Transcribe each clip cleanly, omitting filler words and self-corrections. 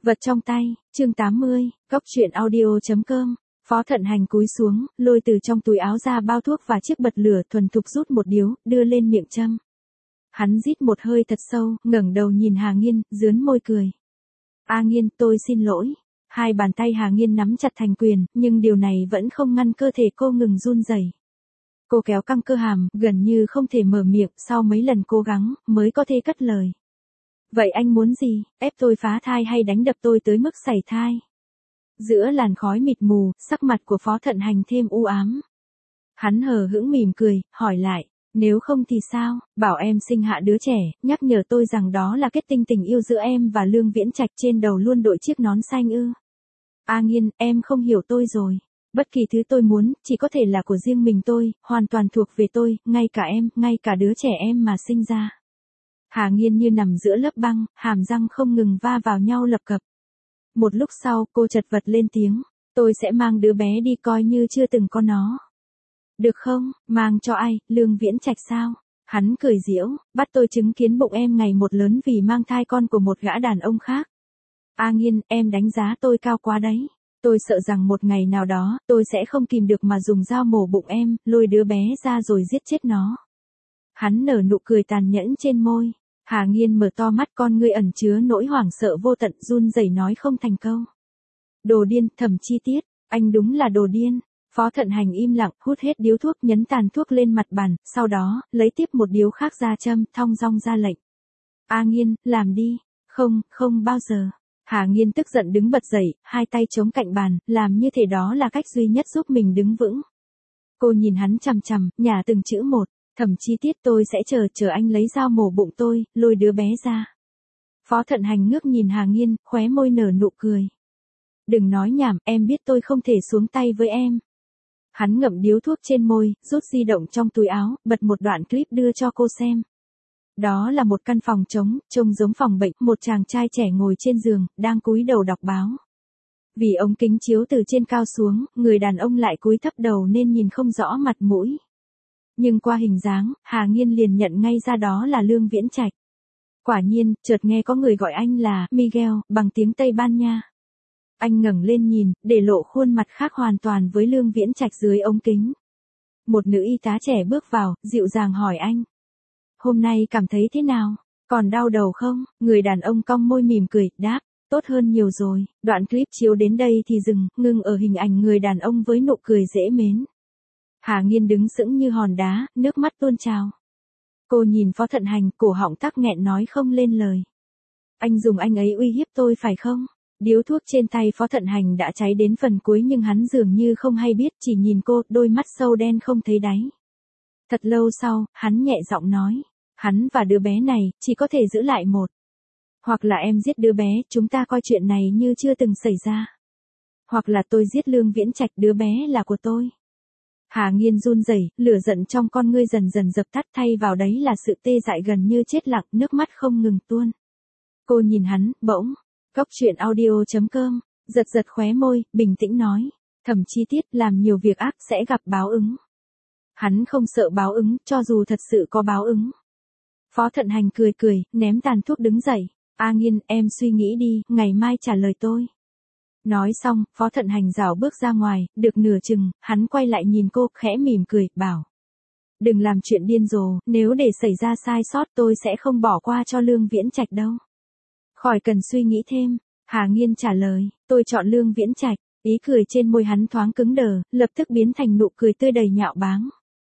Vật trong tay, chương 80, góc truyện audio.com. Phó Thận Hành cúi xuống, lôi từ trong túi áo ra bao thuốc và chiếc bật lửa, thuần thục rút một điếu, đưa lên miệng châm. Hắn rít một hơi thật sâu, ngẩng đầu nhìn Hà Nghiên, rướn môi cười. A Nghiên, tôi xin lỗi. Hai bàn tay Hà Nghiên nắm chặt thành quyền, nhưng điều này vẫn không ngăn cơ thể cô ngừng run rẩy. Cô kéo căng cơ hàm, gần như không thể mở miệng, sau mấy lần cố gắng, mới có thể cất lời. Vậy anh muốn gì, ép tôi phá thai hay đánh đập tôi tới mức sảy thai? Giữa làn khói mịt mù, sắc mặt của Phó Thận Hành thêm u ám. Hắn hờ hững mỉm cười, hỏi lại, nếu không thì sao, bảo em sinh hạ đứa trẻ, nhắc nhở tôi rằng đó là kết tinh tình yêu giữa em và Lương Viễn Trạch, trên đầu luôn đội chiếc nón xanh ư? A Nghiên, em không hiểu tôi rồi. Bất kỳ thứ tôi muốn, chỉ có thể là của riêng mình tôi, hoàn toàn thuộc về tôi, ngay cả em, ngay cả đứa trẻ em mà sinh ra. Hà Nghiên như nằm giữa lớp băng, hàm răng không ngừng va vào nhau lập cập. Một lúc sau, cô chật vật lên tiếng, tôi sẽ mang đứa bé đi coi như chưa từng có nó. Được không, mang cho ai, Lương Viễn Trạch sao? Hắn cười giễu, bắt tôi chứng kiến bụng em ngày một lớn vì mang thai con của một gã đàn ông khác. A Nghiên, em đánh giá tôi cao quá đấy. Tôi sợ rằng một ngày nào đó, tôi sẽ không kìm được mà dùng dao mổ bụng em, lôi đứa bé ra rồi giết chết nó. Hắn nở nụ cười tàn nhẫn trên môi. Hà Nghiên mở to mắt, con ngươi ẩn chứa nỗi hoảng sợ vô tận, run rẩy nói không thành câu. Đồ điên, Thẩm Chi Tiết, anh đúng là đồ điên. Phó Thận Hành im lặng, hút hết điếu thuốc, nhấn tàn thuốc lên mặt bàn, sau đó, lấy tiếp một điếu khác ra châm, thong dong ra lệnh. A Nghiên, làm đi. Không, không bao giờ. Hà Nghiên tức giận đứng bật dậy, hai tay chống cạnh bàn, làm như thể đó là cách duy nhất giúp mình đứng vững. Cô nhìn hắn chằm chằm, nhả từng chữ một. Thẩm Chi Tiết, tôi sẽ chờ anh lấy dao mổ bụng tôi, lôi đứa bé ra. Phó Thận Hành ngước nhìn Hà Nghiên, khóe môi nở nụ cười. Đừng nói nhảm, em biết tôi không thể xuống tay với em. Hắn ngậm điếu thuốc trên môi, rút di động trong túi áo, bật một đoạn clip đưa cho cô xem. Đó là một căn phòng trống, trông giống phòng bệnh, một chàng trai trẻ ngồi trên giường, đang cúi đầu đọc báo. Vì ống kính chiếu từ trên cao xuống, người đàn ông lại cúi thấp đầu nên nhìn không rõ mặt mũi. Nhưng qua hình dáng, Hà Nghiên liền nhận ngay ra đó là Lương Viễn Trạch. Quả nhiên, chợt nghe có người gọi anh là Miguel, bằng tiếng Tây Ban Nha. Anh ngẩng lên nhìn, để lộ khuôn mặt khác hoàn toàn với Lương Viễn Trạch dưới ống kính. Một nữ y tá trẻ bước vào, dịu dàng hỏi anh. Hôm nay cảm thấy thế nào? Còn đau đầu không? Người đàn ông cong môi mỉm cười, đáp, tốt hơn nhiều rồi. Đoạn clip chiếu đến đây thì dừng, ngưng ở hình ảnh người đàn ông với nụ cười dễ mến. Hà Nghiên đứng sững như hòn đá, nước mắt tuôn trào. Cô nhìn Phó Thận Hành, cổ họng tắc nghẹn nói không lên lời. Anh dùng anh ấy uy hiếp tôi phải không? Điếu thuốc trên tay Phó Thận Hành đã cháy đến phần cuối nhưng hắn dường như không hay biết, chỉ nhìn cô, đôi mắt sâu đen không thấy đáy. Thật lâu sau, hắn nhẹ giọng nói, hắn và đứa bé này, chỉ có thể giữ lại một. Hoặc là em giết đứa bé, chúng ta coi chuyện này như chưa từng xảy ra. Hoặc là tôi giết Lương Viễn Trạch, đứa bé là của tôi. Hà Nghiên run rẩy, lửa giận trong con ngươi dần dần dập tắt, thay vào đấy là sự tê dại gần như chết lặng, nước mắt không ngừng tuôn. Cô nhìn hắn, bỗng, góc truyện audio.com, giật giật khóe môi, bình tĩnh nói, Thẩm Chi Tiết, làm nhiều việc ác sẽ gặp báo ứng. Hắn không sợ báo ứng, cho dù thật sự có báo ứng. Phó Thận Hành cười cười, ném tàn thuốc đứng dậy. A Nghiên, em suy nghĩ đi, ngày mai trả lời tôi. Nói xong, Phó Thận Hành rảo bước ra ngoài, được nửa chừng, hắn quay lại nhìn cô, khẽ mỉm cười, bảo. Đừng làm chuyện điên rồ, nếu để xảy ra sai sót tôi sẽ không bỏ qua cho Lương Viễn Trạch đâu. Khỏi cần suy nghĩ thêm. Hà Nghiên trả lời, tôi chọn Lương Viễn Trạch. Ý cười trên môi hắn thoáng cứng đờ, lập tức biến thành nụ cười tươi đầy nhạo báng.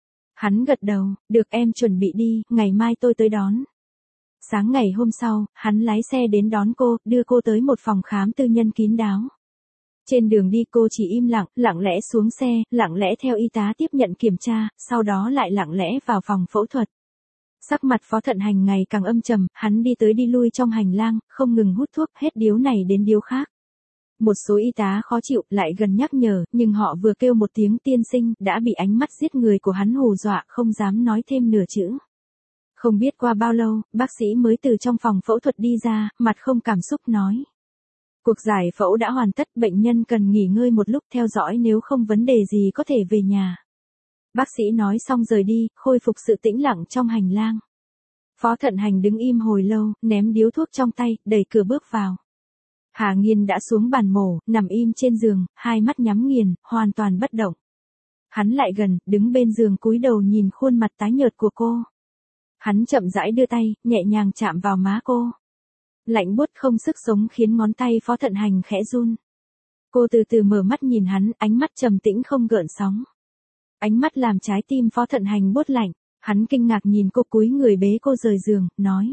Hắn gật đầu, được em chuẩn bị đi, ngày mai tôi tới đón. Sáng ngày hôm sau, hắn lái xe đến đón cô, đưa cô tới một phòng khám tư nhân kín đáo. Trên đường đi cô chỉ im lặng, lặng lẽ xuống xe, lặng lẽ theo y tá tiếp nhận kiểm tra, sau đó lại lặng lẽ vào phòng phẫu thuật. Sắc mặt Phó Thận Hành ngày càng âm trầm, hắn đi tới đi lui trong hành lang, không ngừng hút thuốc, hết điếu này đến điếu khác. Một số y tá khó chịu, lại gần nhắc nhở, nhưng họ vừa kêu một tiếng tiên sinh, đã bị ánh mắt giết người của hắn hù dọa, không dám nói thêm nửa chữ. Không biết qua bao lâu, bác sĩ mới từ trong phòng phẫu thuật đi ra, mặt không cảm xúc nói. Cuộc giải phẫu đã hoàn tất, bệnh nhân cần nghỉ ngơi một lúc, theo dõi, nếu không vấn đề gì có thể về nhà. Bác sĩ nói xong rời đi, khôi phục sự tĩnh lặng trong hành lang. Phó Thận Hành đứng im hồi lâu, ném điếu thuốc trong tay, đẩy cửa bước vào. Hà Nghiên đã xuống bàn mổ, nằm im trên giường, hai mắt nhắm nghiền, hoàn toàn bất động. Hắn lại gần, đứng bên giường cúi đầu nhìn khuôn mặt tái nhợt của cô. Hắn chậm rãi đưa tay, nhẹ nhàng chạm vào má cô. Lạnh buốt không sức sống khiến ngón tay Phó Thận Hành khẽ run. Cô từ từ mở mắt nhìn hắn, ánh mắt trầm tĩnh không gợn sóng. Ánh mắt làm trái tim Phó Thận Hành buốt lạnh, hắn kinh ngạc nhìn cô cúi người bế cô rời giường, nói.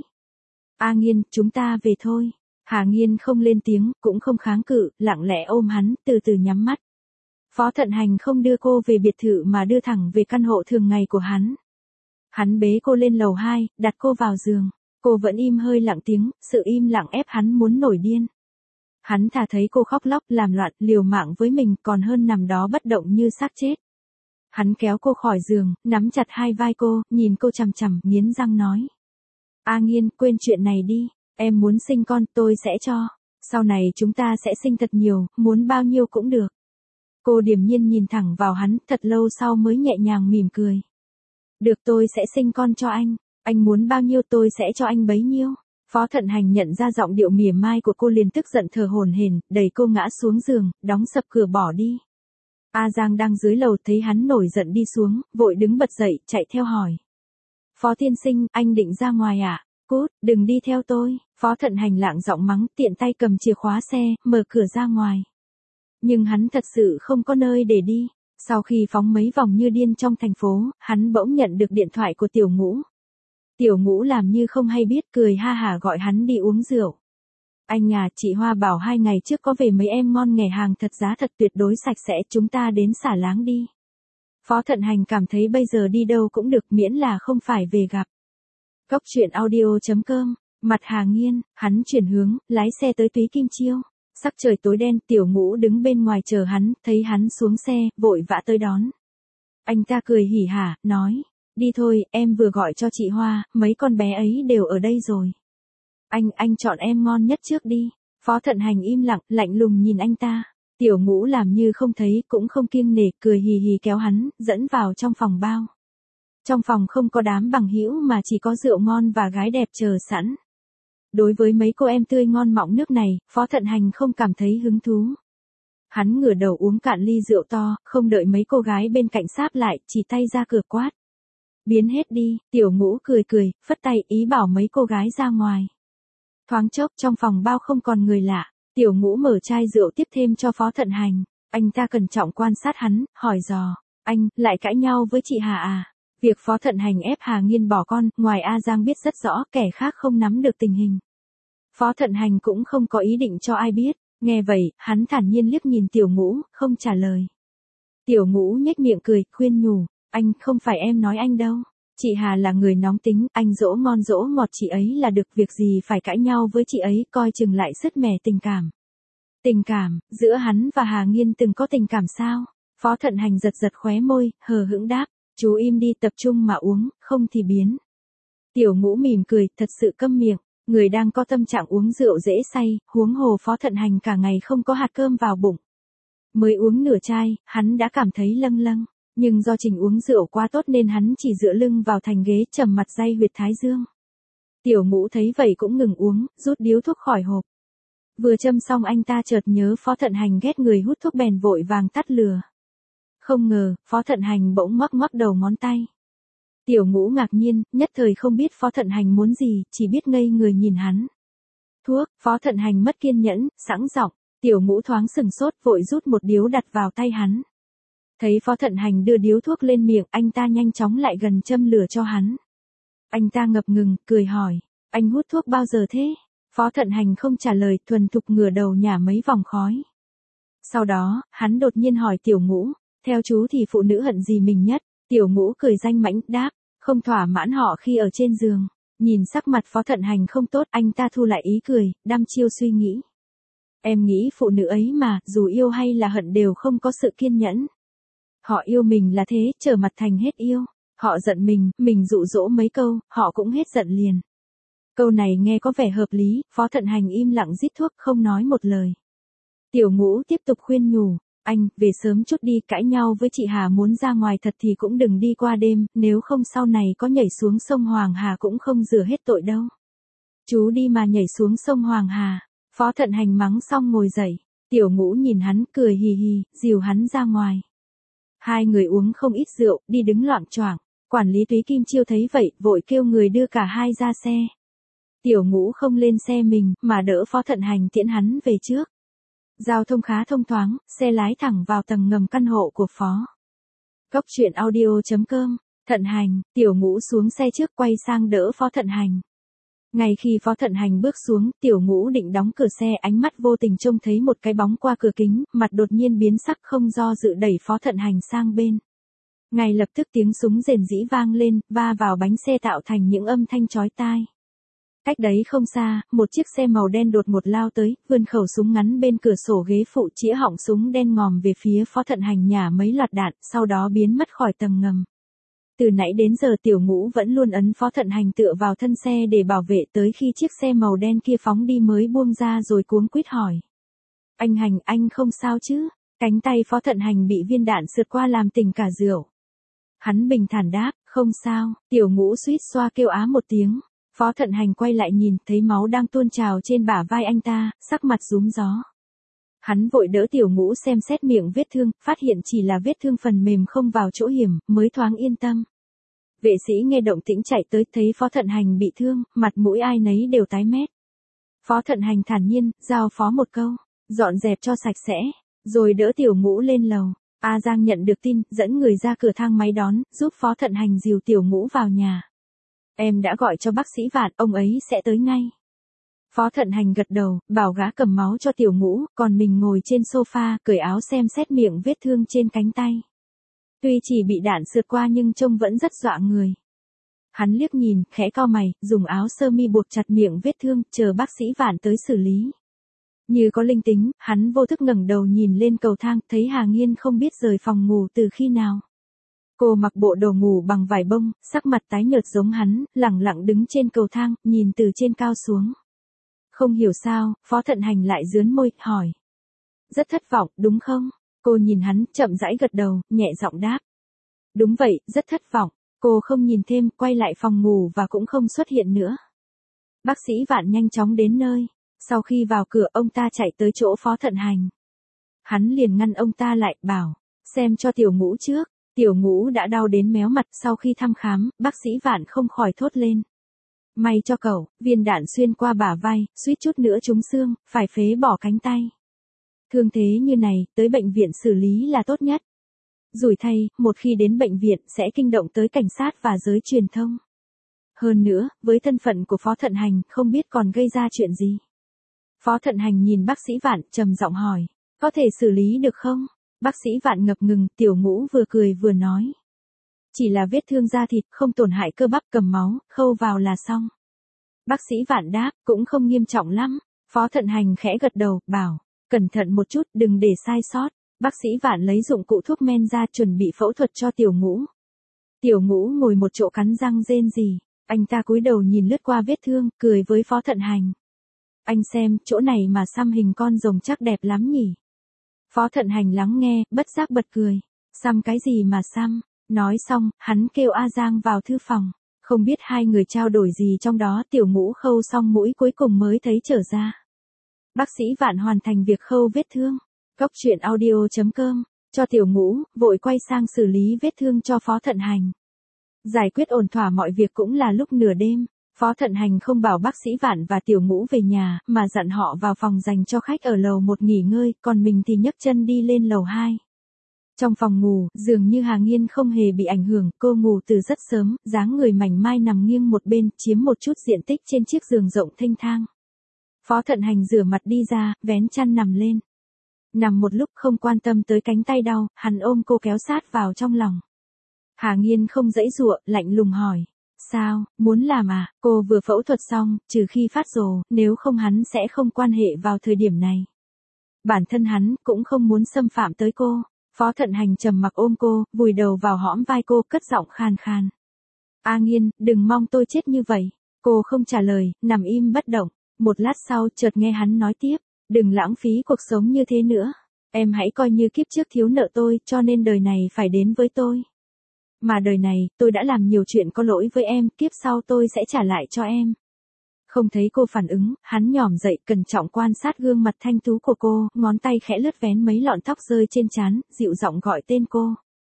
A Nghiên, chúng ta về thôi. Hà Nghiên không lên tiếng, cũng không kháng cự, lặng lẽ ôm hắn, từ từ nhắm mắt. Phó Thận Hành không đưa cô về biệt thự mà đưa thẳng về căn hộ thường ngày của hắn. Hắn bế cô lên lầu 2, đặt cô vào giường. Cô vẫn im hơi lặng tiếng, sự im lặng ép hắn muốn nổi điên. Hắn thà thấy cô khóc lóc, làm loạn, liều mạng với mình còn hơn nằm đó bất động như xác chết. Hắn kéo cô khỏi giường, nắm chặt hai vai cô, nhìn cô chằm chằm, nghiến răng nói. A Nghiên, quên chuyện này đi, em muốn sinh con, tôi sẽ cho. Sau này chúng ta sẽ sinh thật nhiều, muốn bao nhiêu cũng được. Cô điềm nhiên nhìn thẳng vào hắn, thật lâu sau mới nhẹ nhàng mỉm cười. Được, tôi sẽ sinh con cho anh muốn bao nhiêu tôi sẽ cho anh bấy nhiêu. Phó Thận Hành nhận ra giọng điệu mỉa mai của cô liền tức giận thở hổn hển, đẩy cô ngã xuống giường, đóng sập cửa bỏ đi. A Giang đang dưới lầu thấy hắn nổi giận đi xuống, vội đứng bật dậy, chạy theo hỏi. Phó tiên sinh, anh định ra ngoài à? Cút, đừng đi theo tôi. Phó Thận Hành lạng giọng mắng, tiện tay cầm chìa khóa xe, mở cửa ra ngoài. Nhưng hắn thật sự không có nơi để đi. Sau khi phóng mấy vòng như điên trong thành phố, hắn bỗng nhận được điện thoại của Tiểu Ngũ. Tiểu Ngũ làm như không hay biết, cười ha hả gọi hắn đi uống rượu. Anh à, chị Hoa bảo 2 ngày trước có về mấy em ngon nghè hàng thật giá thật tuyệt đối sạch sẽ, chúng ta đến xả láng đi. Phó Thận Hành cảm thấy bây giờ đi đâu cũng được miễn là không phải về gặp. Cốc truyện audio.com, mặt Hà Nghiên, hắn chuyển hướng, lái xe tới Túy Kim Chiêu. Sắc trời tối đen, Tiểu Ngũ đứng bên ngoài chờ hắn, thấy hắn xuống xe, vội vã tới đón. Anh ta cười hỉ hả, nói, đi thôi, em vừa gọi cho chị Hoa, mấy con bé ấy đều ở đây rồi. Anh chọn em ngon nhất trước đi. Phó Thận Hành im lặng, lạnh lùng nhìn anh ta. Tiểu Ngũ làm như không thấy, cũng không kiêng nể, cười hì hì kéo hắn, dẫn vào trong phòng bao. Trong phòng không có đám bằng hữu mà chỉ có rượu ngon và gái đẹp chờ sẵn. Đối với mấy cô em tươi ngon mọng nước này, Phó Thận Hành không cảm thấy hứng thú. Hắn ngửa đầu uống cạn ly rượu to, không đợi mấy cô gái bên cạnh sáp lại, chỉ tay ra cửa quát. Biến hết đi. Tiểu Ngũ cười cười, phất tay ý bảo mấy cô gái ra ngoài. Thoáng chốc trong phòng bao không còn người lạ. Tiểu Ngũ mở chai rượu tiếp thêm cho Phó Thận Hành. Anh ta cẩn trọng quan sát hắn, hỏi dò. Anh, lại cãi nhau với chị Hà à? Việc Phó Thận Hành ép Hà Nghiên bỏ con, ngoài A Giang biết rất rõ, kẻ khác không nắm được tình hình. Phó Thận Hành cũng không có ý định cho ai biết. Nghe vậy, hắn thản nhiên liếc nhìn Tiểu Ngũ, không trả lời. Tiểu Ngũ nhếch miệng cười, khuyên nhủ. Anh, không phải em nói anh đâu. Chị Hà là người nóng tính, anh dỗ ngon dỗ ngọt chị ấy là được, việc gì phải cãi nhau với chị ấy, coi chừng lại sứt mẻ tình cảm. Tình cảm, giữa hắn và Hà Nghiên từng có tình cảm sao? Phó Thận Hành giật giật khóe môi, hờ hững đáp, chú im đi, tập trung mà uống, không thì biến. Tiểu Ngũ mỉm cười, thật sự câm miệng, người đang có tâm trạng uống rượu dễ say, huống hồ Phó Thận Hành cả ngày không có hạt cơm vào bụng. Mới uống nửa chai, hắn đã cảm thấy lâng lâng. Nhưng do trình uống rượu quá tốt nên hắn chỉ dựa lưng vào thành ghế trầm mặt day huyệt thái dương. Tiểu Ngũ thấy vậy cũng ngừng uống, rút điếu thuốc khỏi hộp. Vừa châm xong anh ta chợt nhớ Phó Thận Hành ghét người hút thuốc bèn vội vàng tắt lửa. Không ngờ, Phó Thận Hành bỗng ngoắc ngoắc đầu ngón tay. Tiểu Ngũ ngạc nhiên, nhất thời không biết Phó Thận Hành muốn gì, chỉ biết ngây người nhìn hắn. Thuốc, Phó Thận Hành mất kiên nhẫn, sẵn giọng. Tiểu Ngũ thoáng sừng sốt, vội rút một điếu đặt vào tay hắn. Thấy Phó Thận Hành đưa điếu thuốc lên miệng, anh ta nhanh chóng lại gần châm lửa cho hắn. Anh ta ngập ngừng, cười hỏi, anh hút thuốc bao giờ thế? Phó Thận Hành không trả lời, thuần thục ngửa đầu nhả mấy vòng khói. Sau đó, hắn đột nhiên hỏi Tiểu Ngũ, theo chú thì phụ nữ hận gì mình nhất? Tiểu Ngũ cười danh mãnh, đáp, không thỏa mãn họ khi ở trên giường. Nhìn sắc mặt Phó Thận Hành không tốt, anh ta thu lại ý cười, đăm chiêu suy nghĩ. Em nghĩ phụ nữ ấy mà, dù yêu hay là hận đều không có sự kiên nhẫn. Họ yêu mình là thế, trở mặt thành hết yêu. Họ giận mình dụ dỗ mấy câu, họ cũng hết giận liền. Câu này nghe có vẻ hợp lý, Phó Thận Hành im lặng rít thuốc không nói một lời. Tiểu Ngũ tiếp tục khuyên nhủ, anh, về sớm chút đi, cãi nhau với chị Hà muốn ra ngoài thật thì cũng đừng đi qua đêm, nếu không sau này có nhảy xuống sông Hoàng Hà cũng không rửa hết tội đâu. Chú đi mà nhảy xuống sông Hoàng Hà. Phó Thận Hành mắng xong ngồi dậy, Tiểu Ngũ nhìn hắn cười hì hì, dìu hắn ra ngoài. Hai người uống không ít rượu, đi đứng loạng choạng. Quản lý Túy Kim Chiêu thấy vậy, vội kêu người đưa cả hai ra xe. Tiểu Ngũ không lên xe mình, mà đỡ Phó Thận Hành tiễn hắn về trước. Giao thông khá thông thoáng, xe lái thẳng vào tầng ngầm căn hộ của Phó. Cốc truyện audio.com, Thận Hành, Tiểu Ngũ xuống xe trước quay sang đỡ Phó Thận Hành. Ngay khi Phó Thận Hành bước xuống, Tiểu Ngũ định đóng cửa xe, ánh mắt vô tình trông thấy một cái bóng qua cửa kính, mặt đột nhiên biến sắc không do dự đẩy Phó Thận Hành sang bên. Ngay lập tức tiếng súng rền rĩ vang lên, va vào bánh xe tạo thành những âm thanh chói tai. Cách đấy không xa, một chiếc xe màu đen đột ngột lao tới, vươn khẩu súng ngắn bên cửa sổ ghế phụ, chĩa họng súng đen ngòm về phía Phó Thận Hành nhả mấy loạt đạn, sau đó biến mất khỏi tầng ngầm. Từ nãy đến giờ Tiểu Ngũ vẫn luôn ấn Phó Thận Hành tựa vào thân xe để bảo vệ, tới khi chiếc xe màu đen kia phóng đi mới buông ra rồi cuống quýt hỏi. Anh Hành, anh không sao chứ? Cánh tay Phó Thận Hành bị viên đạn sượt qua làm tỉnh cả rượu. Hắn bình thản đáp, không sao. Tiểu Ngũ suýt xoa kêu á một tiếng. Phó Thận Hành quay lại nhìn, thấy máu đang tuôn trào trên bả vai anh ta, sắc mặt rúm gió. Hắn vội đỡ Tiểu Ngũ xem xét miệng vết thương, phát hiện chỉ là vết thương phần mềm không vào chỗ hiểm, mới thoáng yên tâm. Vệ sĩ nghe động tĩnh chạy tới, thấy Phó Thận Hành bị thương, mặt mũi ai nấy đều tái mét. Phó Thận Hành thản nhiên, giao phó một câu, dọn dẹp cho sạch sẽ, rồi đỡ Tiểu Ngũ lên lầu. A Giang nhận được tin, dẫn người ra cửa thang máy đón, giúp Phó Thận Hành dìu Tiểu Ngũ vào nhà. Em đã gọi cho bác sĩ Vạn, ông ấy sẽ tới ngay. Phó Thận Hành gật đầu, bảo gã cầm máu cho Tiểu Ngũ, còn mình ngồi trên sofa, cởi áo xem xét miệng vết thương trên cánh tay. Tuy chỉ bị đạn sượt qua nhưng trông vẫn rất dọa người. Hắn liếc nhìn, khẽ cau mày, dùng áo sơ mi buộc chặt miệng vết thương, chờ bác sĩ Vạn tới xử lý. Như có linh tính, hắn vô thức ngẩng đầu nhìn lên cầu thang, thấy Hà Nghiên không biết rời phòng ngủ từ khi nào. Cô mặc bộ đồ ngủ bằng vải bông, sắc mặt tái nhợt giống hắn, lẳng lặng đứng trên cầu thang, nhìn từ trên cao xuống. Không hiểu sao, Phó Thận Hành lại dướn môi, hỏi. Rất thất vọng, đúng không? Cô nhìn hắn, chậm rãi gật đầu, nhẹ giọng đáp. Đúng vậy, rất thất vọng. Cô không nhìn thêm, quay lại phòng ngủ và cũng không xuất hiện nữa. Bác sĩ Vạn nhanh chóng đến nơi. Sau khi vào cửa, ông ta chạy tới chỗ Phó Thận Hành. Hắn liền ngăn ông ta lại, bảo, xem cho Tiểu Ngũ trước. Tiểu Ngũ đã đau đến méo mặt, sau khi thăm khám, bác sĩ Vạn không khỏi thốt lên. May cho cậu, viên đạn xuyên qua bả vai, suýt chút nữa trúng xương, phải phế bỏ cánh tay. Thương thế như này, tới bệnh viện xử lý là tốt nhất. Rủi thay, một khi đến bệnh viện sẽ kinh động tới cảnh sát và giới truyền thông. Hơn nữa, với thân phận của Phó Thận Hành, không biết còn gây ra chuyện gì. Phó Thận Hành nhìn bác sĩ Vạn, trầm giọng hỏi, có thể xử lý được không? Bác sĩ Vạn ngập ngừng, Tiểu Ngũ vừa cười vừa nói. Chỉ là vết thương da thịt, không tổn hại cơ bắp, cầm máu, khâu vào là xong. Bác sĩ Vạn đáp, cũng không nghiêm trọng lắm. Phó Thận Hành khẽ gật đầu, bảo, cẩn thận một chút, đừng để sai sót. Bác sĩ Vạn lấy dụng cụ thuốc men ra chuẩn bị phẫu thuật cho Tiểu Ngũ. Tiểu Ngũ ngồi một chỗ cắn răng rên rỉ. Anh ta cúi đầu nhìn lướt qua vết thương, cười với Phó Thận Hành. Anh xem, chỗ này mà xăm hình con rồng chắc đẹp lắm nhỉ. Phó Thận Hành lắng nghe, bất giác bật cười. Xăm cái gì mà xăm? Nói xong, hắn kêu A Giang vào thư phòng. Không biết hai người trao đổi gì trong đó, Tiểu Ngũ khâu xong mũi cuối cùng mới thấy trở ra. Bác sĩ Vạn hoàn thành việc khâu vết thương. Cốc truyện audio.com, cho Tiểu Ngũ, vội quay sang xử lý vết thương cho Phó Thận Hành. Giải quyết ổn thỏa mọi việc cũng là lúc nửa đêm. Phó Thận Hành không bảo bác sĩ Vạn và Tiểu Ngũ về nhà, mà dặn họ vào phòng dành cho khách ở lầu 1 nghỉ ngơi, còn mình thì nhấc chân đi lên lầu 2. Trong phòng ngủ, dường như Hà Nghiên không hề bị ảnh hưởng, cô ngủ từ rất sớm, dáng người mảnh mai nằm nghiêng một bên, chiếm một chút diện tích trên chiếc giường rộng thênh thang. Phó Thận Hành rửa mặt đi ra, vén chăn nằm lên. Nằm một lúc không quan tâm tới cánh tay đau, hắn ôm cô kéo sát vào trong lòng. Hà Nghiên không giãy giụa, lạnh lùng hỏi. Sao, muốn làm à? Cô vừa phẫu thuật xong, trừ khi phát rồ, nếu không hắn sẽ không quan hệ vào thời điểm này. Bản thân hắn cũng không muốn xâm phạm tới cô. Phó Thận Hành trầm mặc ôm cô, vùi đầu vào hõm vai cô, cất giọng khan khan. A Nghiên, đừng mong tôi chết như vậy. Cô không trả lời, nằm im bất động. Một lát sau, chợt nghe hắn nói tiếp. Đừng lãng phí cuộc sống như thế nữa. Em hãy coi như kiếp trước thiếu nợ tôi, cho nên đời này phải đến với tôi. Mà đời này, tôi đã làm nhiều chuyện có lỗi với em, kiếp sau tôi sẽ trả lại cho em. Không thấy cô phản ứng, hắn nhỏm dậy cẩn trọng quan sát gương mặt thanh tú của cô, ngón tay khẽ lướt vén mấy lọn tóc rơi trên trán, dịu giọng gọi tên cô.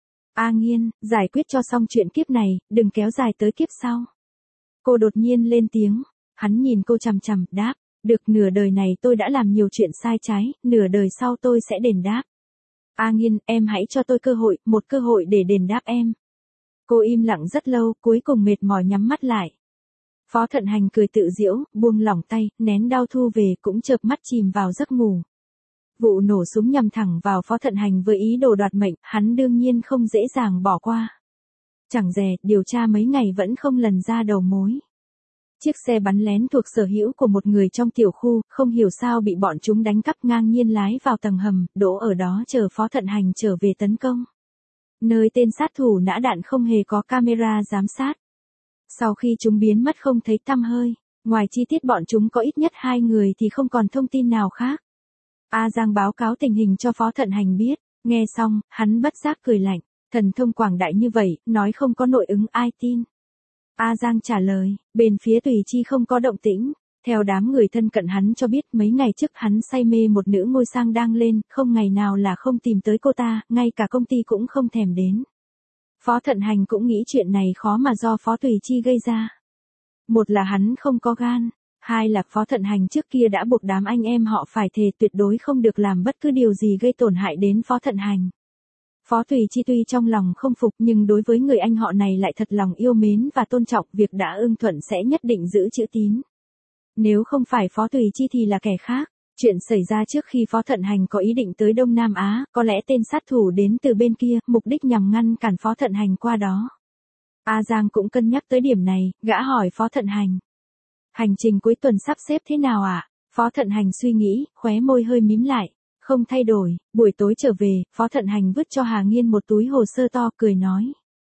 A Nghiên, giải quyết cho xong chuyện kiếp này, đừng kéo dài tới kiếp sau. Cô đột nhiên lên tiếng, hắn nhìn cô chằm chằm, đáp, được nửa đời này tôi đã làm nhiều chuyện sai trái, nửa đời sau tôi sẽ đền đáp. A Nghiên, em hãy cho tôi cơ hội, một cơ hội để đền đáp em. Cô im lặng rất lâu, cuối cùng mệt mỏi nhắm mắt lại. Phó Thận Hành cười tự giễu, buông lỏng tay, nén đau thu về cũng chợp mắt chìm vào giấc ngủ. Vụ nổ súng nhằm thẳng vào Phó Thận Hành với ý đồ đoạt mệnh, hắn đương nhiên không dễ dàng bỏ qua. Chẳng dè, điều tra mấy ngày vẫn không lần ra đầu mối. Chiếc xe bắn lén thuộc sở hữu của một người trong tiểu khu, không hiểu sao bị bọn chúng đánh cắp ngang nhiên lái vào tầng hầm, đỗ ở đó chờ Phó Thận Hành trở về tấn công. Nơi tên sát thủ nã đạn không hề có camera giám sát. Sau khi chúng biến mất không thấy tăm hơi, ngoài chi tiết bọn chúng có ít nhất 2 người thì không còn thông tin nào khác. A Giang báo cáo tình hình cho Phó Thận Hành biết, nghe xong, hắn bất giác cười lạnh, thần thông quảng đại như vậy, nói không có nội ứng ai tin. A Giang trả lời, bên phía Tùy Chi không có động tĩnh, theo đám người thân cận hắn cho biết mấy ngày trước hắn say mê một nữ ngôi sang đang lên, không ngày nào là không tìm tới cô ta, ngay cả công ty cũng không thèm đến. Phó Thận Hành cũng nghĩ chuyện này khó mà do Phó Tùy Chi gây ra. Một là hắn không có gan, hai là Phó Thận Hành trước kia đã buộc đám anh em họ phải thề tuyệt đối không được làm bất cứ điều gì gây tổn hại đến Phó Thận Hành. Phó Tùy Chi tuy trong lòng không phục nhưng đối với người anh họ này lại thật lòng yêu mến và tôn trọng, việc đã ưng thuận sẽ nhất định giữ chữ tín. Nếu không phải Phó Tùy Chi thì là kẻ khác. Chuyện xảy ra trước khi Phó Thận Hành có ý định tới Đông Nam Á, có lẽ tên sát thủ đến từ bên kia, mục đích nhằm ngăn cản Phó Thận Hành qua đó. A Giang cũng cân nhắc tới điểm này, gã hỏi Phó Thận Hành. Hành trình cuối tuần sắp xếp thế nào ạ? Phó Thận Hành suy nghĩ, khóe môi hơi mím lại. Không thay đổi, buổi tối trở về, Phó Thận Hành vứt cho Hà Nghiên một túi hồ sơ to, cười nói.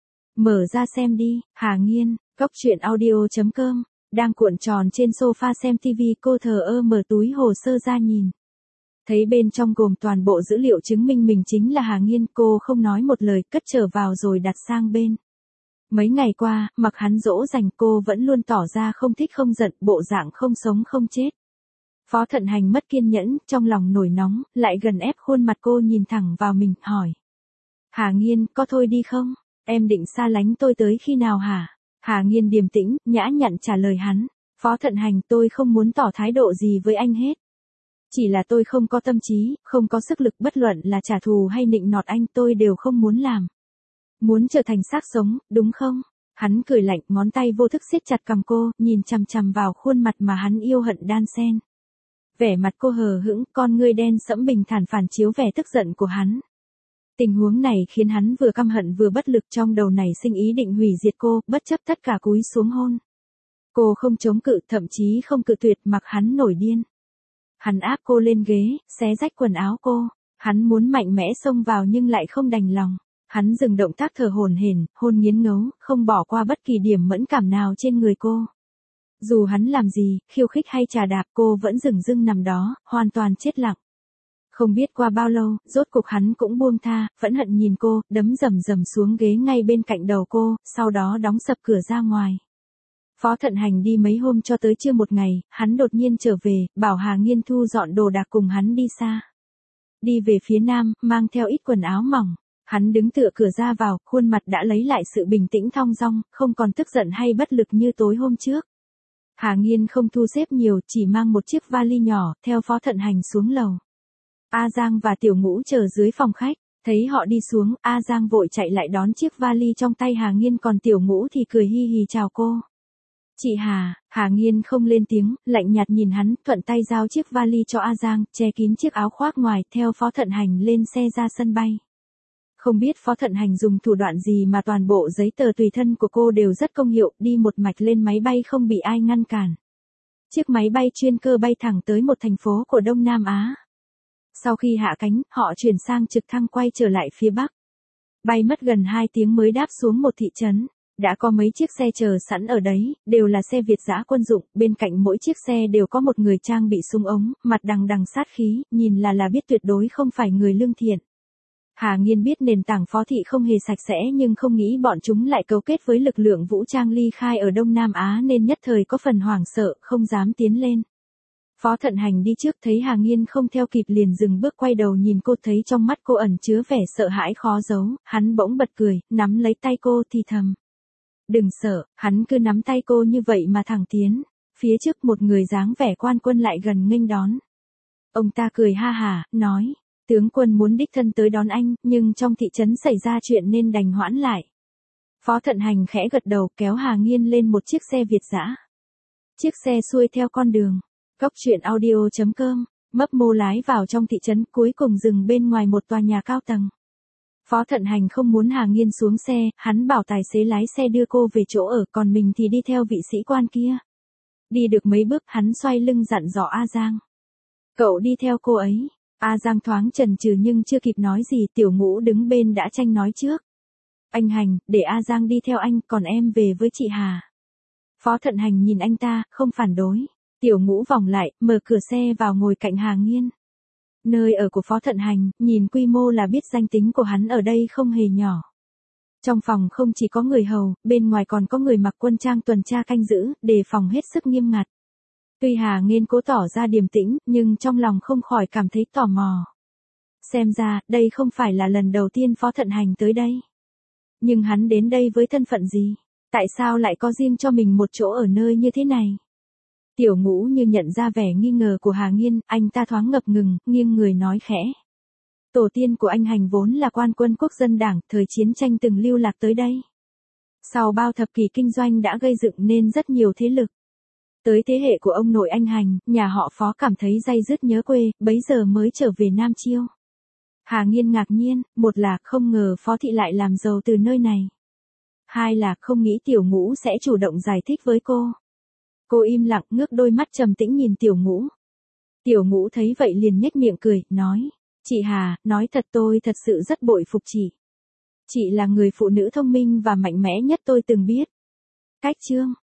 Mở ra xem đi, Hà Nghiên, coctruyện.audio.com. Đang cuộn tròn trên sofa xem TV, cô thờ ơ mở túi hồ sơ ra nhìn. Thấy bên trong gồm toàn bộ dữ liệu chứng minh mình chính là Hà Nghiên, cô không nói một lời, cất trở vào rồi đặt sang bên. Mấy ngày qua, mặc hắn dỗ dành, cô vẫn luôn tỏ ra không thích không giận, bộ dạng không sống không chết. Phó Thận Hành mất kiên nhẫn, trong lòng nổi nóng, lại gần ép khuôn mặt cô nhìn thẳng vào mình, hỏi. Hà Nghiên, có thôi đi không? Em định xa lánh tôi tới khi nào hả? Hà Nghiên điềm tĩnh, nhã nhặn trả lời hắn. Phó Thận Hành, tôi không muốn tỏ thái độ gì với anh hết. Chỉ là tôi không có tâm trí, không có sức lực, bất luận là trả thù hay nịnh nọt anh, tôi đều không muốn làm. Muốn trở thành xác sống, đúng không? Hắn cười lạnh, ngón tay vô thức siết chặt cằm cô, nhìn chằm chằm vào khuôn mặt mà hắn yêu hận đan xen. Vẻ mặt cô hờ hững, con ngươi đen sẫm bình thản phản chiếu vẻ tức giận của hắn. Tình huống này khiến hắn vừa căm hận vừa bất lực, trong đầu nảy sinh ý định hủy diệt cô, bất chấp tất cả cúi xuống hôn. Cô không chống cự, thậm chí không cự tuyệt, mặc hắn nổi điên. Hắn áp cô lên ghế, xé rách quần áo cô. Hắn muốn mạnh mẽ xông vào nhưng lại không đành lòng. Hắn dừng động tác thở hổn hển, hôn nghiến ngấu, không bỏ qua bất kỳ điểm mẫn cảm nào trên người cô. Dù hắn làm gì, khiêu khích hay chà đạp, cô vẫn dửng dưng nằm đó, hoàn toàn chết lặng. Không biết qua bao lâu, rốt cuộc hắn cũng buông tha, phẫn hận nhìn cô, đấm rầm rầm xuống ghế ngay bên cạnh đầu cô, sau đó đóng sập cửa ra ngoài. Phó Thận Hành đi mấy hôm cho tới trưa một ngày, hắn đột nhiên trở về, bảo Hà Nghiên thu dọn đồ đạc cùng hắn đi xa. Đi về phía nam, mang theo ít quần áo mỏng. Hắn đứng tựa cửa ra vào, khuôn mặt đã lấy lại sự bình tĩnh thong dong, không còn tức giận hay bất lực như tối hôm trước. Hà Nghiên không thu xếp nhiều, chỉ mang một chiếc vali nhỏ, theo Phó Thận Hành xuống lầu. A Giang và Tiểu Ngũ chờ dưới phòng khách, thấy họ đi xuống, A Giang vội chạy lại đón chiếc vali trong tay Hà Nghiên, còn Tiểu Ngũ thì cười hi hi chào cô. Chị Hà. Hà Nghiên không lên tiếng, lạnh nhạt nhìn hắn, thuận tay giao chiếc vali cho A Giang, che kín chiếc áo khoác ngoài, theo Phó Thận Hành lên xe ra sân bay. Không biết Phó Thận Hành dùng thủ đoạn gì mà toàn bộ giấy tờ tùy thân của cô đều rất công hiệu, đi một mạch lên máy bay không bị ai ngăn cản. Chiếc máy bay chuyên cơ bay thẳng tới một thành phố của Đông Nam Á. Sau khi hạ cánh, họ chuyển sang trực thăng quay trở lại phía Bắc. Bay mất gần 2 tiếng mới đáp xuống một thị trấn. Đã có mấy chiếc xe chờ sẵn ở đấy, đều là xe Việt dã quân dụng, bên cạnh mỗi chiếc xe đều có một người trang bị súng ống, mặt đằng đằng sát khí, nhìn là biết tuyệt đối không phải người lương thiện. Hà Nghiên biết nền tảng Phó thị không hề sạch sẽ nhưng không nghĩ bọn chúng lại cấu kết với lực lượng vũ trang ly khai ở Đông Nam Á nên nhất thời có phần hoảng sợ, không dám tiến lên. Phó Thận Hành đi trước thấy Hà Nghiên không theo kịp liền dừng bước quay đầu nhìn cô, thấy trong mắt cô ẩn chứa vẻ sợ hãi khó giấu, hắn bỗng bật cười, nắm lấy tay cô thì thầm. Đừng sợ, hắn cứ nắm tay cô như vậy mà thẳng tiến. Phía trước một người dáng vẻ quan quân lại gần nghênh đón. Ông ta cười ha hả, nói, tướng quân muốn đích thân tới đón anh, nhưng trong thị trấn xảy ra chuyện nên đành hoãn lại. Phó Thận Hành khẽ gật đầu kéo Hà Nghiên lên một chiếc xe Việt dã. Chiếc xe xuôi theo con đường. Cóc truyện audio.com, mấp mô lái vào trong thị trấn cuối cùng dừng bên ngoài một tòa nhà cao tầng. Phó Thận Hành không muốn Hà Nghiên xuống xe, hắn bảo tài xế lái xe đưa cô về chỗ ở còn mình thì đi theo vị sĩ quan kia. Đi được mấy bước hắn xoay lưng dặn dò A Giang. Cậu đi theo cô ấy. A Giang thoáng chần chừ nhưng chưa kịp nói gì Tiểu Ngũ đứng bên đã tranh nói trước. Anh Hành, để A Giang đi theo anh còn em về với chị Hà. Phó Thận Hành nhìn anh ta, không phản đối. Tiểu Ngũ vòng lại, mở cửa xe vào ngồi cạnh Hà Nghiên. Nơi ở của Phó Thận Hành, nhìn quy mô là biết danh tính của hắn ở đây không hề nhỏ. Trong phòng không chỉ có người hầu, bên ngoài còn có người mặc quân trang tuần tra canh giữ, đề phòng hết sức nghiêm ngặt. Tuy Hà Nghiên cố tỏ ra điềm tĩnh, nhưng trong lòng không khỏi cảm thấy tò mò. Xem ra, đây không phải là lần đầu tiên Phó Thận Hành tới đây. Nhưng hắn đến đây với thân phận gì? Tại sao lại có riêng cho mình một chỗ ở nơi như thế này? Tiểu Ngũ như nhận ra vẻ nghi ngờ của Hà Nghiên, anh ta thoáng ngập ngừng, nghiêng người nói khẽ. Tổ tiên của anh Hành vốn là quan quân quốc dân đảng, thời chiến tranh từng lưu lạc tới đây. Sau bao thập kỷ kinh doanh đã gây dựng nên rất nhiều thế lực. Tới thế hệ của ông nội anh Hành, nhà họ Phó cảm thấy day dứt nhớ quê, bấy giờ mới trở về Nam Chiêu. Hà Nghiên ngạc nhiên, một là không ngờ Phó thị lại làm giàu từ nơi này. Hai là không nghĩ Tiểu Ngũ sẽ chủ động giải thích với cô. Cô im lặng ngước đôi mắt trầm tĩnh nhìn Tiểu Ngũ. Tiểu Ngũ thấy vậy liền nhếch miệng cười, nói. Chị Hà, nói thật tôi thật sự rất bội phục chị. Chị là người phụ nữ thông minh và mạnh mẽ nhất tôi từng biết. Cách chương.